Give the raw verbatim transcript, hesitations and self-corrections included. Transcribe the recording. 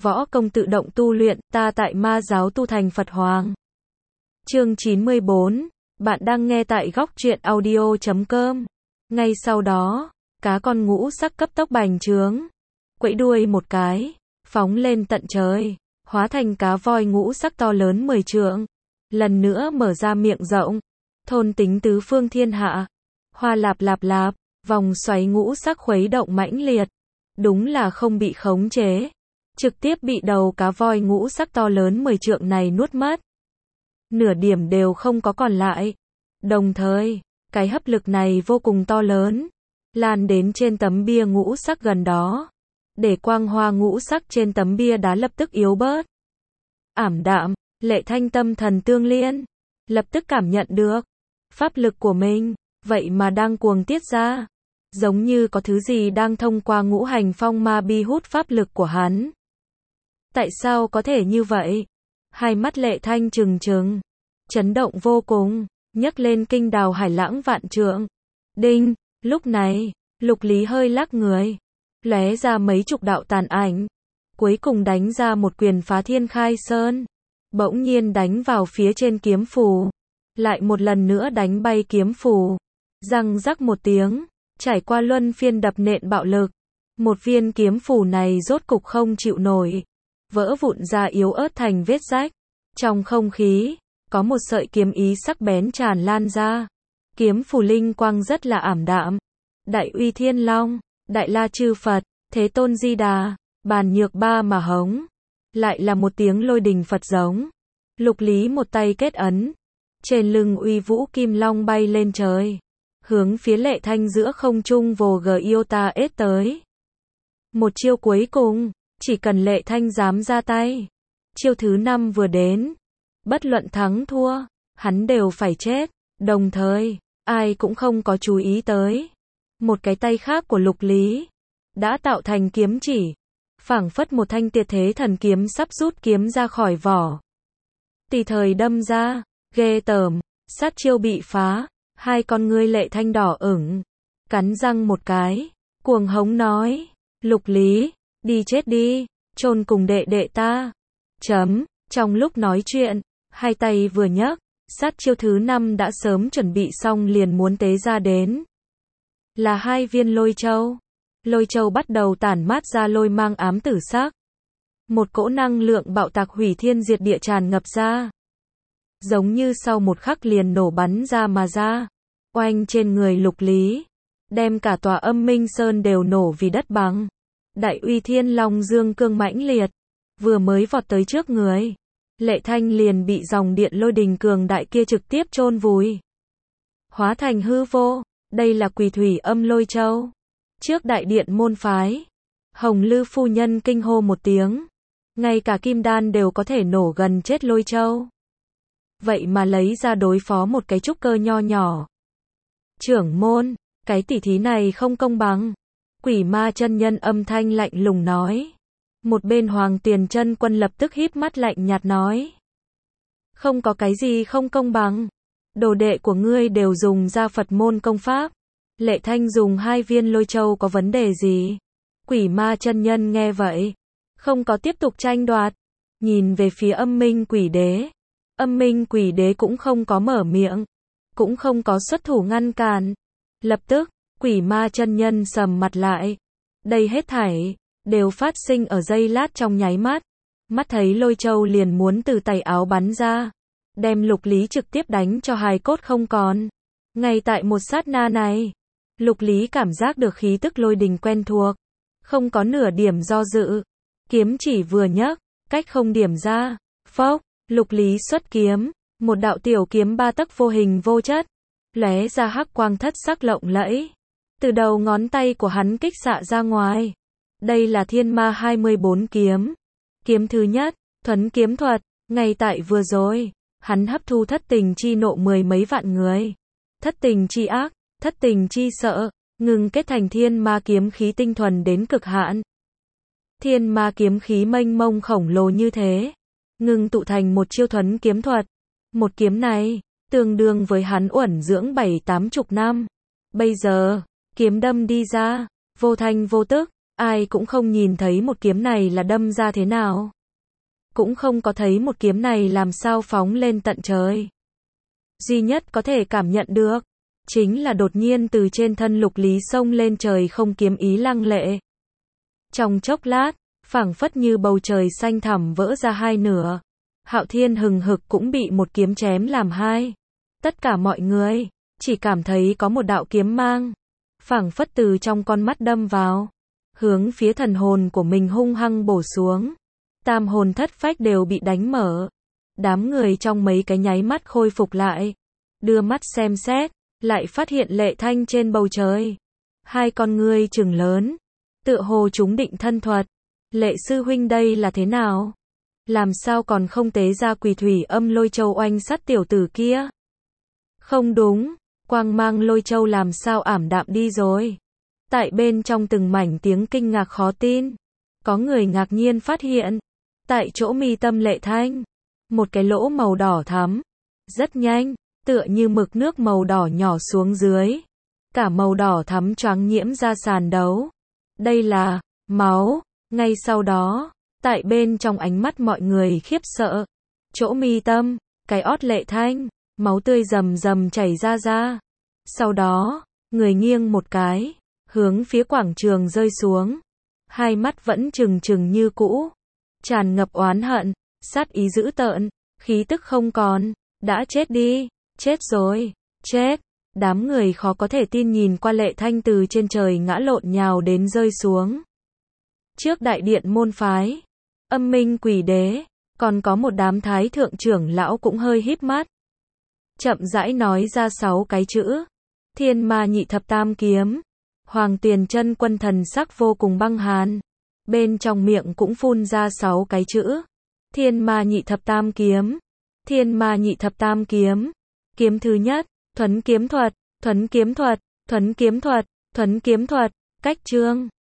võ công tự động tu luyện, ta tại ma giáo tu thành Phật Hoàng. Chương chín mươi bốn, bạn đang nghe tại góc truyện audio chấm com. Ngay sau đó, cá con ngũ sắc cấp tốc bành trướng, quẫy đuôi một cái, phóng lên tận trời, hóa thành cá voi ngũ sắc to lớn mười trượng, lần nữa mở ra miệng rộng, thôn tính tứ phương thiên hạ. Hoa lạp lạp lạp, vòng xoáy ngũ sắc khuấy động mãnh liệt, đúng là không bị khống chế, trực tiếp bị đầu cá voi ngũ sắc to lớn mười trượng này nuốt mất. Nửa điểm đều không có còn lại. Đồng thời, cái hấp lực này vô cùng to lớn, lan đến trên tấm bia ngũ sắc gần đó, để quang hoa ngũ sắc trên tấm bia đá lập tức yếu bớt. Ảm đạm, Lệ Thanh tâm thần tương liên, lập tức cảm nhận được pháp lực của mình, vậy mà đang cuồng tiết ra, giống như có thứ gì đang thông qua ngũ hành phong ma bi hút pháp lực của hắn. Tại sao có thể như vậy? Hai mắt Lệ Thanh trừng trừng, chấn động vô cùng, nhấc lên kinh đào hải lãng vạn trượng. Đinh, lúc này, Lục Lý hơi lắc người, lóe ra mấy chục đạo tàn ảnh, cuối cùng đánh ra một quyền phá thiên khai sơn, bỗng nhiên đánh vào phía trên kiếm phù, lại một lần nữa đánh bay kiếm phù, răng rắc một tiếng, trải qua luân phiên đập nện bạo lực, một viên kiếm phù này rốt cục không chịu nổi, vỡ vụn ra yếu ớt thành vết rách. Trong không khí, có một sợi kiếm ý sắc bén tràn lan ra, kiếm phù linh quang rất là ảm đạm. Đại uy thiên long, đại la chư Phật, thế tôn di đà, bàn nhược ba mà hống, lại là một tiếng lôi đình Phật giống. Lục Lý một tay kết ấn, trên lưng uy vũ kim long bay lên trời, hướng phía Lệ Thanh giữa không trung vồ gờ yêu ta ết tới. Một chiêu cuối cùng, chỉ cần Lệ Thanh dám ra tay, chiêu thứ năm vừa đến, bất luận thắng thua, hắn đều phải chết. Đồng thời, ai cũng không có chú ý tới, một cái tay khác của Lục Lý đã tạo thành kiếm chỉ, phảng phất một thanh tuyệt thế thần kiếm sắp rút kiếm ra khỏi vỏ, tùy thời đâm ra. Ghê tởm, sát chiêu bị phá, hai con ngươi Lệ Thanh đỏ ửng, cắn răng một cái, cuồng hống nói, Lục Lý, đi chết đi, chôn cùng đệ đệ ta. Chấm, trong lúc nói chuyện, hai tay vừa nhấc, sát chiêu thứ năm đã sớm chuẩn bị xong liền muốn tế ra đến. Là hai viên lôi châu. Lôi châu bắt đầu tản mát ra lôi mang ám tử sắc. Một cỗ năng lượng bạo tạc hủy thiên diệt địa tràn ngập ra, giống như sau một khắc liền nổ bắn ra mà ra, oanh trên người Lục Lý, đem cả tòa Âm Minh Sơn đều nổ vì đất bằng. Đại uy thiên long dương cương mãnh liệt, vừa mới vọt tới trước người, Lệ Thanh liền bị dòng điện lôi đình cường đại kia trực tiếp chôn vùi, hóa thành hư vô. Đây là Quỳ Thủy Âm Lôi Châu. Trước đại điện môn phái, Hồng Lư phu nhân kinh hô một tiếng, ngay cả kim đan đều có thể nổ gần chết lôi châu, vậy mà lấy ra đối phó một cái trúc cơ nho nhỏ. Trưởng môn, cái tỉ thí này không công bằng. Quỷ Ma chân nhân âm thanh lạnh lùng nói. Một bên Hoàng Tiền chân quân lập tức híp mắt lạnh nhạt nói, không có cái gì không công bằng, đồ đệ của ngươi đều dùng ra Phật môn công pháp, Lệ Thanh dùng hai viên lôi châu có vấn đề gì? Quỷ Ma chân nhân nghe vậy, không có tiếp tục tranh đoạt, nhìn về phía Âm Minh Quỷ Đế. Âm Minh Quỷ Đế cũng không có mở miệng, cũng không có xuất thủ ngăn cản. Lập tức, Quỷ Ma chân nhân sầm mặt lại. Đây hết thảy đều phát sinh ở giây lát trong nháy mắt. Mắt thấy lôi châu liền muốn từ tay áo bắn ra, đem Lục Lý trực tiếp đánh cho hài cốt không còn. Ngay tại một sát na này, Lục Lý cảm giác được khí tức lôi đình quen thuộc, không có nửa điểm do dự. Kiếm chỉ vừa nhấc, cách không điểm ra, phốc, Lục Lý xuất kiếm, một đạo tiểu kiếm ba tấc vô hình vô chất, lóe ra hắc quang thất sắc lộng lẫy, từ đầu ngón tay của hắn kích xạ ra ngoài. Đây là Thiên Ma hai mươi bốn kiếm. Kiếm thứ nhất, thuấn kiếm thuật, ngay tại vừa rồi, hắn hấp thu thất tình chi nộ mười mấy vạn người. Thất tình chi ác, thất tình chi sợ, ngừng kết thành thiên ma kiếm khí tinh thuần đến cực hạn. Thiên ma kiếm khí mênh mông khổng lồ như thế, ngừng tụ thành một chiêu thuấn kiếm thuật. Một kiếm này, tương đương với hắn uẩn dưỡng bảy tám chục năm. Bây giờ, kiếm đâm đi ra, vô thanh vô tức, ai cũng không nhìn thấy một kiếm này là đâm ra thế nào. Cũng không có thấy một kiếm này làm sao phóng lên tận trời. Duy nhất có thể cảm nhận được, chính là đột nhiên từ trên thân Lục Lý xông lên trời không kiếm ý lăng lệ. Trong chốc lát, phảng phất như bầu trời xanh thẳm vỡ ra hai nửa. Hạo Thiên hừng hực cũng bị một kiếm chém làm hai. Tất cả mọi người chỉ cảm thấy có một đạo kiếm mang, phảng phất từ trong con mắt đâm vào, hướng phía thần hồn của mình hung hăng bổ xuống. Tam hồn thất phách đều bị đánh mở. Đám người trong mấy cái nháy mắt khôi phục lại, đưa mắt xem xét, lại phát hiện Lệ Thanh trên bầu trời. Hai con ngươi trừng lớn, tựa hồ chúng định thân thuật. Lệ sư huynh đây là thế nào? Làm sao còn không tế ra Quỷ Thủy Âm Lôi Châu oanh sát tiểu tử kia? Không đúng, quang mang Lôi Châu làm sao ảm đạm đi rồi? Tại bên trong từng mảnh tiếng kinh ngạc khó tin, có người ngạc nhiên phát hiện, tại chỗ mi tâm Lệ Thanh, một cái lỗ màu đỏ thắm, rất nhanh, tựa như mực nước màu đỏ nhỏ xuống dưới, cả màu đỏ thắm choáng nhiễm ra sàn đấu. Đây là máu. Ngay sau đó, tại bên trong ánh mắt mọi người khiếp sợ, chỗ mi tâm, cái ót Lệ Thanh, máu tươi rầm rầm chảy ra ra. Sau đó, người nghiêng một cái, hướng phía quảng trường rơi xuống. Hai mắt vẫn trừng trừng như cũ, tràn ngập oán hận, sát ý dữ tợn, khí tức không còn, đã chết đi, chết rồi, chết. Đám người khó có thể tin nhìn qua Lệ Thanh từ trên trời ngã lộn nhào đến rơi xuống. Trước đại điện môn phái, Âm Minh Quỷ Đế, còn có một đám thái thượng trưởng lão cũng hơi híp mắt. Chậm rãi nói ra sáu cái chữ. Thiên Ma Nhị Thập Tam Kiếm. Hoàng Tiền Chân Quân thần sắc vô cùng băng hàn. Bên trong miệng cũng phun ra sáu cái chữ. Thiên Ma Nhị Thập Tam Kiếm. Thiên Ma Nhị Thập Tam Kiếm. Kiếm thứ nhất, thuấn kiếm thuật, thuấn kiếm thuật, thuấn kiếm thuật, thuấn kiếm thuật, cách chương.